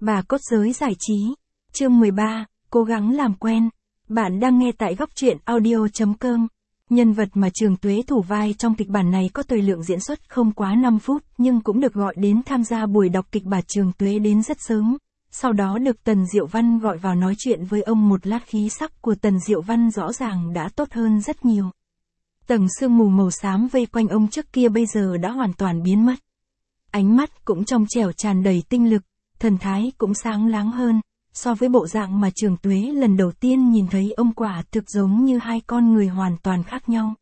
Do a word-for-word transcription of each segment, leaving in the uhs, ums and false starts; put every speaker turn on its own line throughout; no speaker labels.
Bà cốt giới giải trí. Chương mười ba, cố gắng làm quen. Bạn đang nghe tại góc truyện audio chấm com. Nhân vật mà Trường Tuế thủ vai trong kịch bản này có thời lượng diễn xuất không quá năm phút, nhưng cũng được gọi đến tham gia buổi đọc kịch bản. Trường Tuế đến rất sớm. Sau đó được Tần Diệu Văn gọi vào nói chuyện với ông một lát. Khí sắc của Tần Diệu Văn rõ ràng đã tốt hơn rất nhiều. Tầng sương mù màu xám vây quanh ông trước kia bây giờ đã hoàn toàn biến mất. Ánh mắt cũng trong trẻo tràn đầy tinh lực, thần thái cũng sáng láng hơn, so với bộ dạng mà Trường Tuế lần đầu tiên nhìn thấy ông quả thực giống như hai con người hoàn toàn khác nhau.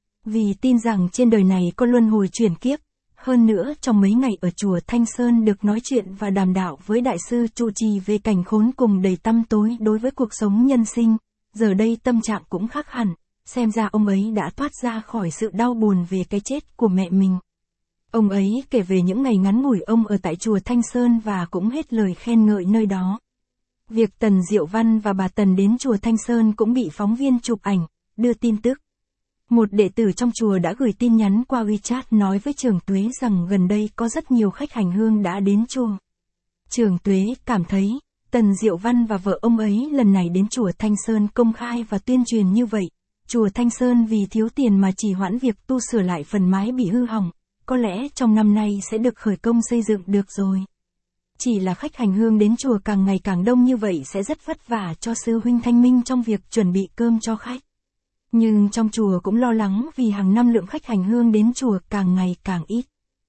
Vì tin rằng trên đời này có luân hồi chuyển kiếp, hơn nữa trong mấy ngày ở chùa Thanh Sơn được nói chuyện và đàm đạo với đại sư trụ trì về cảnh khốn cùng đầy tăm tối đối với cuộc sống nhân sinh, giờ đây tâm trạng cũng khác hẳn, xem ra ông ấy đã thoát ra khỏi sự đau buồn về cái chết của mẹ mình. Ông ấy kể về những ngày ngắn ngủi ông ở tại chùa Thanh Sơn và cũng hết lời khen ngợi nơi đó. Việc Tần Diệu Văn và bà Tần đến chùa Thanh Sơn cũng bị phóng viên chụp ảnh, đưa tin tức. Một đệ tử trong chùa đã gửi tin nhắn qua WeChat nói với Trường Tuế rằng gần đây có rất nhiều khách hành hương đã đến chùa. Trường Tuế cảm thấy, Tần Diệu Văn và vợ ông ấy lần này đến chùa Thanh Sơn công khai và tuyên truyền như vậy. Chùa Thanh Sơn vì thiếu tiền mà trì hoãn việc tu sửa lại phần mái bị hư hỏng, có lẽ trong năm nay sẽ được khởi công xây dựng được rồi. Chỉ là khách hành hương đến chùa càng ngày càng đông như vậy sẽ rất vất vả cho sư huynh Thanh Minh trong việc chuẩn bị cơm cho khách. Nhưng trong chùa cũng lo lắng vì hàng năm lượng khách hành hương đến chùa càng ngày càng ít.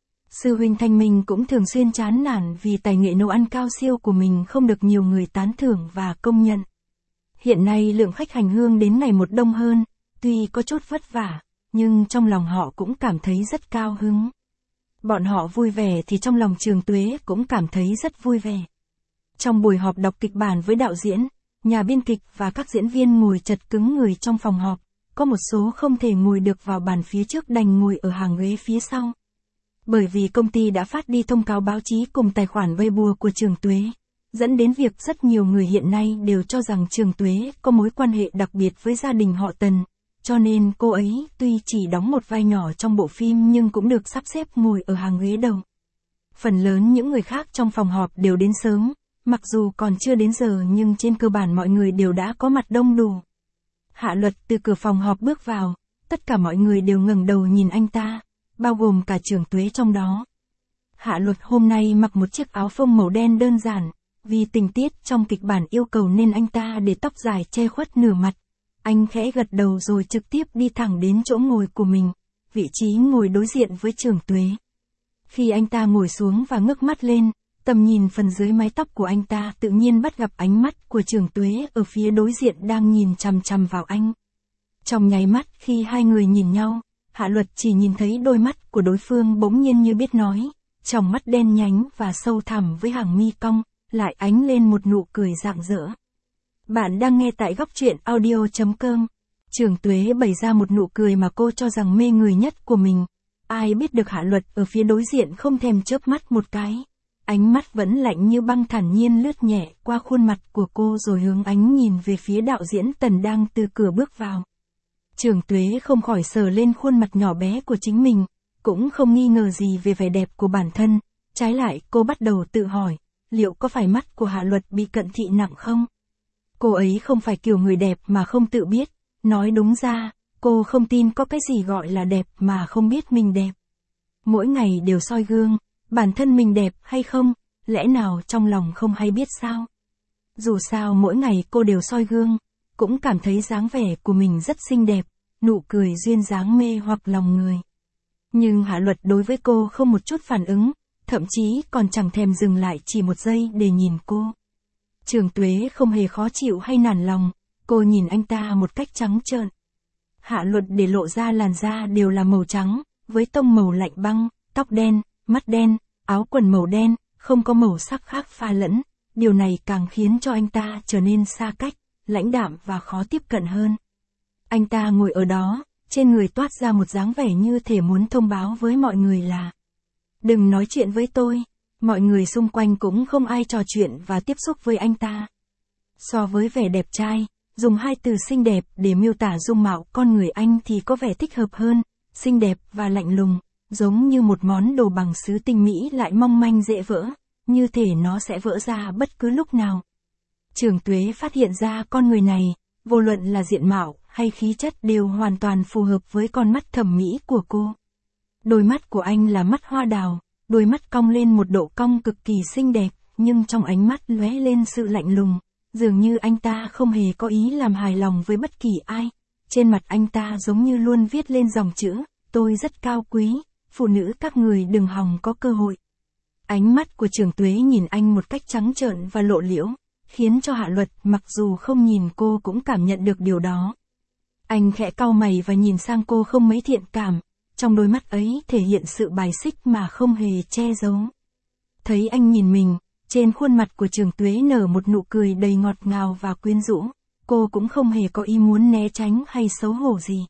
Sư huynh Thanh Minh cũng thường xuyên chán nản vì tài nghệ nấu ăn cao siêu của mình không được nhiều người tán thưởng và công nhận. Hiện nay lượng khách hành hương đến ngày một đông hơn, tuy có chút vất vả, nhưng trong lòng họ cũng cảm thấy rất cao hứng. Bọn họ vui vẻ thì trong lòng Trường Tuế cũng cảm thấy rất vui vẻ. Trong buổi họp đọc kịch bản với đạo diễn, nhà biên kịch và các diễn viên ngồi chật cứng người trong phòng họp, có một số không thể ngồi được vào bàn phía trước đành ngồi ở hàng ghế phía sau. Bởi vì công ty đã phát đi thông cáo báo chí cùng tài khoản Weibo của Trường Tuế, dẫn đến việc rất nhiều người hiện nay đều cho rằng Trường Tuế có mối quan hệ đặc biệt với gia đình họ Tần. Cho nên cô ấy tuy chỉ đóng một vai nhỏ trong bộ phim nhưng cũng được sắp xếp ngồi ở hàng ghế đầu. Phần lớn những người khác trong phòng họp đều đến sớm, mặc dù còn chưa đến giờ nhưng trên cơ bản mọi người đều đã có mặt đông đủ. Hạ Luật từ cửa phòng họp bước vào, tất cả mọi người đều ngẩng đầu nhìn anh ta, bao gồm cả Trường Tuế trong đó. Hạ Luật hôm nay mặc một chiếc áo phông màu đen đơn giản, vì tình tiết trong kịch bản yêu cầu nên anh ta để tóc dài che khuất nửa mặt. Anh khẽ gật đầu rồi trực tiếp đi thẳng đến chỗ ngồi của mình, vị trí ngồi đối diện với Trường Tuế. Khi anh ta ngồi xuống và ngước mắt lên, tầm nhìn phần dưới mái tóc của anh ta tự nhiên bắt gặp ánh mắt của Trường Tuế ở phía đối diện đang nhìn chằm chằm vào anh. Trong nháy mắt khi hai người nhìn nhau, Hạ Luật chỉ nhìn thấy đôi mắt của đối phương bỗng nhiên như biết nói, trong mắt đen nhánh và sâu thẳm với hàng mi cong, lại ánh lên một nụ cười rạng rỡ. Bạn đang nghe tại góc truyện audio chấm com. Trường Tuế bày ra một nụ cười mà cô cho rằng mê người nhất của mình. Ai biết được Hạ Luật ở phía đối diện không thèm chớp mắt một cái. Ánh mắt vẫn lạnh như băng thản nhiên lướt nhẹ qua khuôn mặt của cô rồi hướng ánh nhìn về phía đạo diễn Tần đang từ cửa bước vào. Trường Tuế không khỏi sờ lên khuôn mặt nhỏ bé của chính mình, cũng không nghi ngờ gì về vẻ đẹp của bản thân. Trái lại cô bắt đầu tự hỏi, liệu có phải mắt của Hạ Luật bị cận thị nặng không? Cô ấy không phải kiểu người đẹp mà không tự biết, nói đúng ra, cô không tin có cái gì gọi là đẹp mà không biết mình đẹp. Mỗi ngày đều soi gương, bản thân mình đẹp hay không, lẽ nào trong lòng không hay biết sao? Dù sao mỗi ngày cô đều soi gương, cũng cảm thấy dáng vẻ của mình rất xinh đẹp, nụ cười duyên dáng mê hoặc lòng người. Nhưng Hạ Luật đối với cô không một chút phản ứng, thậm chí còn chẳng thèm dừng lại chỉ một giây để nhìn cô. Trường Tuế không hề khó chịu hay nản lòng, cô nhìn anh ta một cách trắng trợn. Hạ Luật để lộ ra làn da đều là màu trắng, với tông màu lạnh băng, tóc đen, mắt đen, áo quần màu đen, không có màu sắc khác pha lẫn, điều này càng khiến cho anh ta trở nên xa cách, lãnh đạm và khó tiếp cận hơn. Anh ta ngồi ở đó, trên người toát ra một dáng vẻ như thể muốn thông báo với mọi người là đừng nói chuyện với tôi. Mọi người xung quanh cũng không ai trò chuyện và tiếp xúc với anh ta. So với vẻ đẹp trai, dùng hai từ xinh đẹp để miêu tả dung mạo con người anh thì có vẻ thích hợp hơn, xinh đẹp và lạnh lùng, giống như một món đồ bằng sứ tinh mỹ lại mong manh dễ vỡ, như thể nó sẽ vỡ ra bất cứ lúc nào. Trường Tuế phát hiện ra con người này, vô luận là diện mạo hay khí chất đều hoàn toàn phù hợp với con mắt thẩm mỹ của cô. Đôi mắt của anh là mắt hoa đào, đôi mắt cong lên một độ cong cực kỳ xinh đẹp, nhưng trong ánh mắt lóe lên sự lạnh lùng, dường như anh ta không hề có ý làm hài lòng với bất kỳ ai. Trên mặt anh ta giống như luôn viết lên dòng chữ, tôi rất cao quý, phụ nữ các người đừng hòng có cơ hội. Ánh mắt của Trường Tuế nhìn anh một cách trắng trợn và lộ liễu, khiến cho Hạ Luật mặc dù không nhìn cô cũng cảm nhận được điều đó. Anh khẽ cau mày và nhìn sang cô không mấy thiện cảm, trong đôi mắt ấy thể hiện sự bài xích mà không hề che giấu. Thấy anh nhìn mình, trên khuôn mặt của Trường Tuế nở một nụ cười đầy ngọt ngào và quyến rũ, cô cũng không hề có ý muốn né tránh hay xấu hổ gì.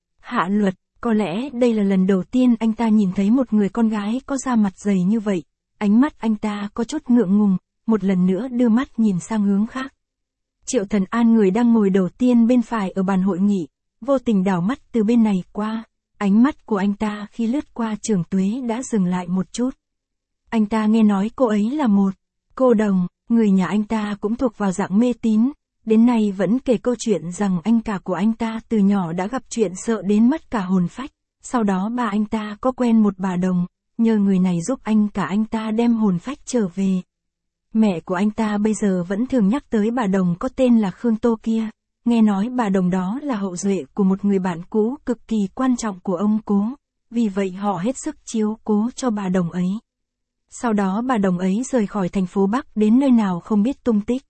Hạ Luật, có lẽ đây là lần đầu tiên anh ta nhìn thấy một người con gái có da mặt dày như vậy, ánh mắt anh ta có chút ngượng ngùng, một lần nữa đưa mắt nhìn sang hướng khác. Triệu Thần An người đang ngồi đầu tiên bên phải ở bàn hội nghị, vô tình đảo mắt từ bên này qua, ánh mắt của anh ta khi lướt qua Trường Tuế đã dừng lại một chút. Anh ta nghe nói cô ấy là một cô đồng, người nhà anh ta cũng thuộc vào dạng mê tín, đến nay vẫn kể câu chuyện rằng anh cả của anh ta từ nhỏ đã gặp chuyện sợ đến mất cả hồn phách, sau đó bà anh ta có quen một bà đồng, nhờ người này giúp anh cả anh ta đem hồn phách trở về. Mẹ của anh ta bây giờ vẫn thường nhắc tới bà đồng có tên là Khương Tô kia, nghe nói bà đồng đó là hậu duệ của một người bạn cũ cực kỳ quan trọng của ông cố, vì vậy họ hết sức chiếu cố cho bà đồng ấy. Sau đó bà đồng ấy rời khỏi thành phố Bắc đến nơi nào không biết tung tích.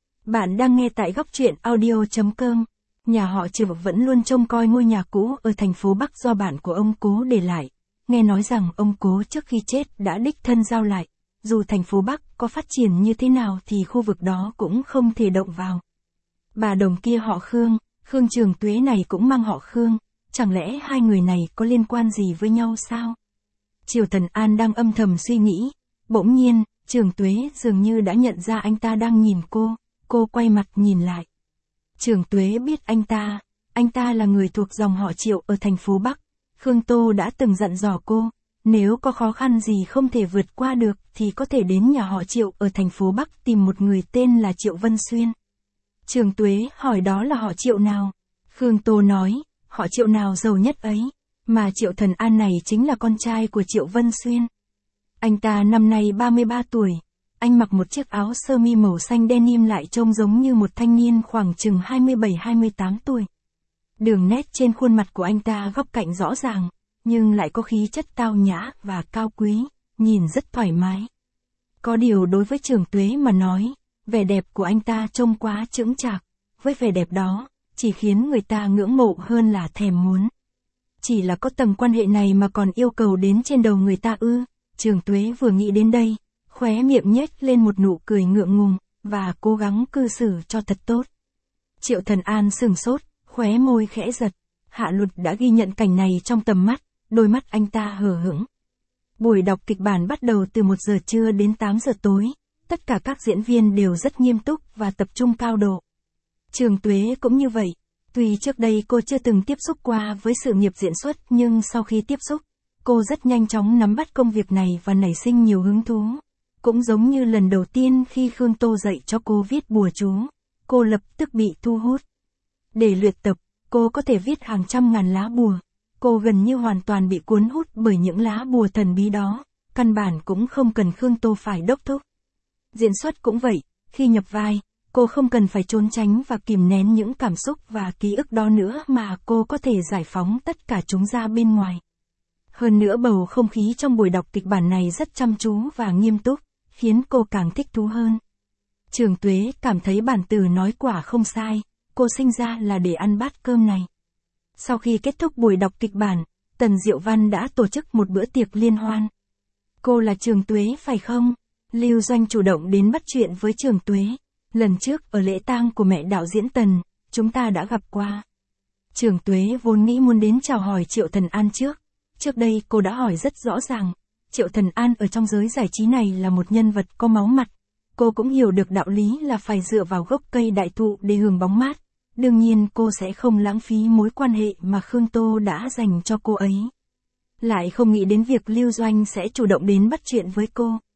Bạn đang nghe tại góc truyện audio chấm com. Nhà họ Trừ vẫn luôn trông coi ngôi nhà cũ ở thành phố Bắc do bạn của ông cố để lại. Nghe nói rằng ông cố trước khi chết đã đích thân giao lại. Dù thành phố Bắc có phát triển như thế nào thì khu vực đó cũng không thể động vào. Bà đồng kia họ Khương, Khương Trường Tuế này cũng mang họ Khương. Chẳng lẽ hai người này có liên quan gì với nhau sao? Triệu Thần An đang âm thầm suy nghĩ. Bỗng nhiên, Trường Tuế dường như đã nhận ra anh ta đang nhìn cô. Cô quay mặt nhìn lại. Trường Tuế biết anh ta, anh ta là người thuộc dòng họ Triệu ở thành phố Bắc. Khương Tô đã từng dặn dò cô, nếu có khó khăn gì không thể vượt qua được thì có thể đến nhà họ Triệu ở thành phố Bắc tìm một người tên là Triệu Vân Xuyên. Trường Tuế hỏi đó là họ Triệu nào? Khương Tô nói, họ Triệu nào giàu nhất ấy, mà Triệu Thần An này chính là con trai của Triệu Vân Xuyên. Anh ta năm nay ba mươi ba tuổi. Anh mặc một chiếc áo sơ mi màu xanh denim lại trông giống như một thanh niên khoảng chừng hai mươi bảy hai mươi tám tuổi. Đường nét trên khuôn mặt của anh ta góc cạnh rõ ràng, nhưng lại có khí chất tao nhã và cao quý, nhìn rất thoải mái. Có điều đối với Trường Tuế mà nói, vẻ đẹp của anh ta trông quá chững chạc, với vẻ đẹp đó, chỉ khiến người ta ngưỡng mộ hơn là thèm muốn. Chỉ là có tầng quan hệ này mà còn yêu cầu đến trên đầu người ta ư? Trường Tuế vừa nghĩ đến đây, khóe miệng nhếch lên một nụ cười ngượng ngùng, và cố gắng cư xử cho thật tốt. Triệu Thần An sửng sốt, khóe môi khẽ giật. Hạ Luật đã ghi nhận cảnh này trong tầm mắt, đôi mắt anh ta hờ hững. Buổi đọc kịch bản bắt đầu từ một giờ trưa đến tám giờ tối, tất cả các diễn viên đều rất nghiêm túc và tập trung cao độ. Trường Tuế cũng như vậy, tuy trước đây cô chưa từng tiếp xúc qua với sự nghiệp diễn xuất nhưng sau khi tiếp xúc, cô rất nhanh chóng nắm bắt công việc này và nảy sinh nhiều hứng thú. Cũng giống như lần đầu tiên khi Khương Tô dạy cho cô viết bùa chú, cô lập tức bị thu hút. Để luyện tập, cô có thể viết hàng trăm ngàn lá bùa. Cô gần như hoàn toàn bị cuốn hút bởi những lá bùa thần bí đó, căn bản cũng không cần Khương Tô phải đốc thúc. Diễn xuất cũng vậy, khi nhập vai, cô không cần phải trốn tránh và kìm nén những cảm xúc và ký ức đó nữa mà cô có thể giải phóng tất cả chúng ra bên ngoài. Hơn nữa bầu không khí trong buổi đọc kịch bản này rất chăm chú và nghiêm túc, khiến cô càng thích thú hơn. Trường Tuế cảm thấy bản từ nói quả không sai, cô sinh ra là để ăn bát cơm này. Sau khi kết thúc buổi đọc kịch bản, Tần Diệu Văn đã tổ chức một bữa tiệc liên hoan. Cô là Trường Tuế phải không? Lưu Doanh chủ động đến bắt chuyện với Trường Tuế. Lần trước ở lễ tang của mẹ đạo diễn Tần, chúng ta đã gặp qua. Trường Tuế vốn nghĩ muốn đến chào hỏi Triệu Thần An trước. Trước đây cô đã hỏi rất rõ ràng. Triệu Thần An ở trong giới giải trí này là một nhân vật có máu mặt. Cô cũng hiểu được đạo lý là phải dựa vào gốc cây đại thụ để hưởng bóng mát. Đương nhiên cô sẽ không lãng phí mối quan hệ mà Khương Tô đã dành cho cô ấy. Lại không nghĩ đến việc Lưu Doanh sẽ chủ động đến bắt chuyện với cô.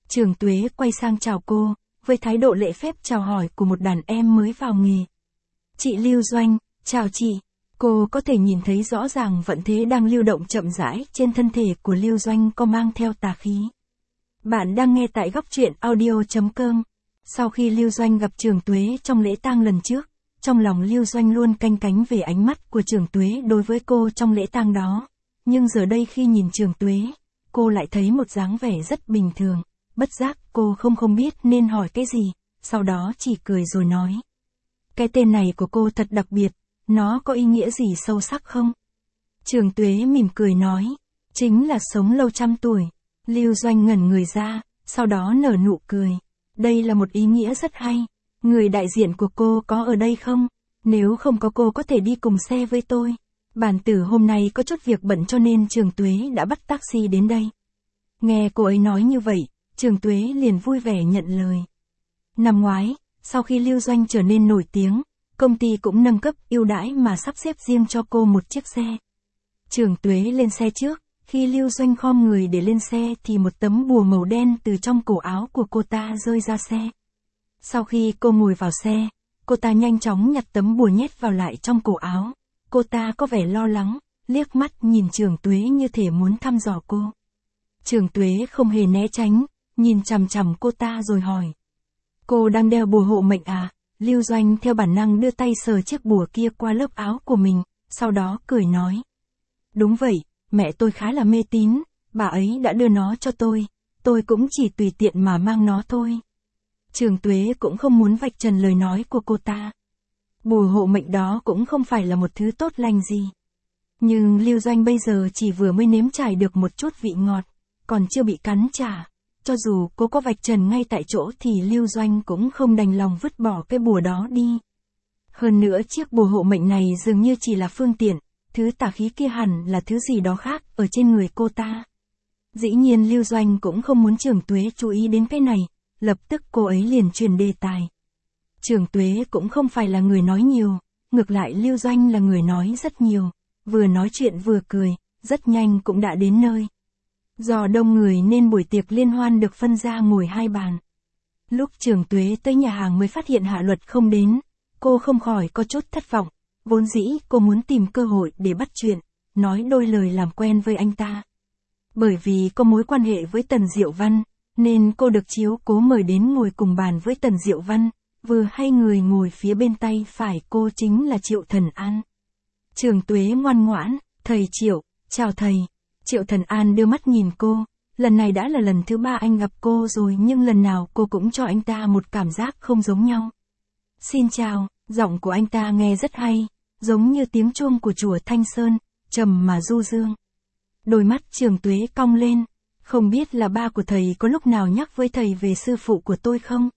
Trường Tuế quay sang chào cô, với thái độ lễ phép chào hỏi của một đàn em mới vào nghề. Chị Lưu Doanh, chào chị. Cô có thể nhìn thấy rõ ràng vận thế đang lưu động chậm rãi trên thân thể của Lưu Doanh có mang theo tà khí. Bạn đang nghe tại góc truyện audio.com. Sau khi Lưu Doanh gặp Trường Tuế trong lễ tang lần trước, trong lòng Lưu Doanh luôn canh cánh về ánh mắt của Trường Tuế đối với cô trong lễ tang đó. Nhưng giờ đây khi nhìn Trường Tuế, cô lại thấy một dáng vẻ rất bình thường. Bất giác cô không không biết nên hỏi cái gì, sau đó chỉ cười rồi nói. Cái tên này của cô thật đặc biệt, nó có ý nghĩa gì sâu sắc không? Trường Tuế mỉm cười nói, chính là sống lâu trăm tuổi. Lưu Doanh ngẩn người ra, sau đó nở nụ cười. Đây là một ý nghĩa rất hay. Người đại diện của cô có ở đây không? Nếu không có cô có thể đi cùng xe với tôi. Bản tử hôm nay có chút việc bận cho nên Trường Tuế đã bắt taxi đến đây. Nghe cô ấy nói như vậy, Trường Tuế liền vui vẻ nhận lời. Năm ngoái, sau khi Lưu Doanh trở nên nổi tiếng, công ty cũng nâng cấp ưu đãi mà sắp xếp riêng cho cô một chiếc xe. Trường Tuế lên xe trước, khi Lưu Doanh khom người để lên xe thì một tấm bùa màu đen từ trong cổ áo của cô ta rơi ra xe. Sau khi cô ngồi vào xe, cô ta nhanh chóng nhặt tấm bùa nhét vào lại trong cổ áo. Cô ta có vẻ lo lắng, liếc mắt nhìn Trường Tuế như thể muốn thăm dò cô. Trường Tuế không hề né tránh, nhìn chằm chằm cô ta rồi hỏi. Cô đang đeo bùa hộ mệnh à? Lưu Doanh theo bản năng đưa tay sờ chiếc bùa kia qua lớp áo của mình, sau đó cười nói. Đúng vậy, mẹ tôi khá là mê tín, bà ấy đã đưa nó cho tôi, tôi cũng chỉ tùy tiện mà mang nó thôi. Trường Tuế cũng không muốn vạch trần lời nói của cô ta. Bùa hộ mệnh đó cũng không phải là một thứ tốt lành gì. Nhưng Lưu Doanh bây giờ chỉ vừa mới nếm trải được một chút vị ngọt, còn chưa bị cắn trả. Cho dù cô có vạch trần ngay tại chỗ thì Lưu Doanh cũng không đành lòng vứt bỏ cái bùa đó đi. Hơn nữa chiếc bùa hộ mệnh này dường như chỉ là phương tiện, thứ tà khí kia hẳn là thứ gì đó khác ở trên người cô ta. Dĩ nhiên Lưu Doanh cũng không muốn Trường Tuế chú ý đến cái này, lập tức cô ấy liền truyền đề tài. Trường Tuế cũng không phải là người nói nhiều, ngược lại Lưu Doanh là người nói rất nhiều, vừa nói chuyện vừa cười, rất nhanh cũng đã đến nơi. Do đông người nên buổi tiệc liên hoan được phân ra ngồi hai bàn. Lúc Trường Tuế tới nhà hàng mới phát hiện Hạ Luật không đến, cô không khỏi có chút thất vọng, vốn dĩ cô muốn tìm cơ hội để bắt chuyện, nói đôi lời làm quen với anh ta. Bởi vì có mối quan hệ với Tần Diệu Văn, nên cô được chiếu cố mời đến ngồi cùng bàn với Tần Diệu Văn, vừa hay người ngồi phía bên tay phải cô chính là Triệu Thần An. Trường Tuế ngoan ngoãn, thầy Triệu, chào thầy. Triệu Thần An đưa mắt nhìn cô, lần này đã là lần thứ ba anh gặp cô rồi nhưng lần nào cô cũng cho anh ta một cảm giác không giống nhau. Xin chào, giọng của anh ta nghe rất hay, giống như tiếng chuông của chùa Thanh Sơn, trầm mà du dương. Đôi mắt Trường Tuế cong lên, không biết là ba của thầy có lúc nào nhắc với thầy về sư phụ của tôi không?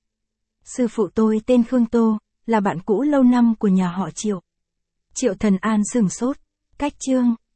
Sư phụ tôi tên Khương Tô, là bạn cũ lâu năm của nhà họ Triệu. Triệu Thần An sửng sốt, cách chương,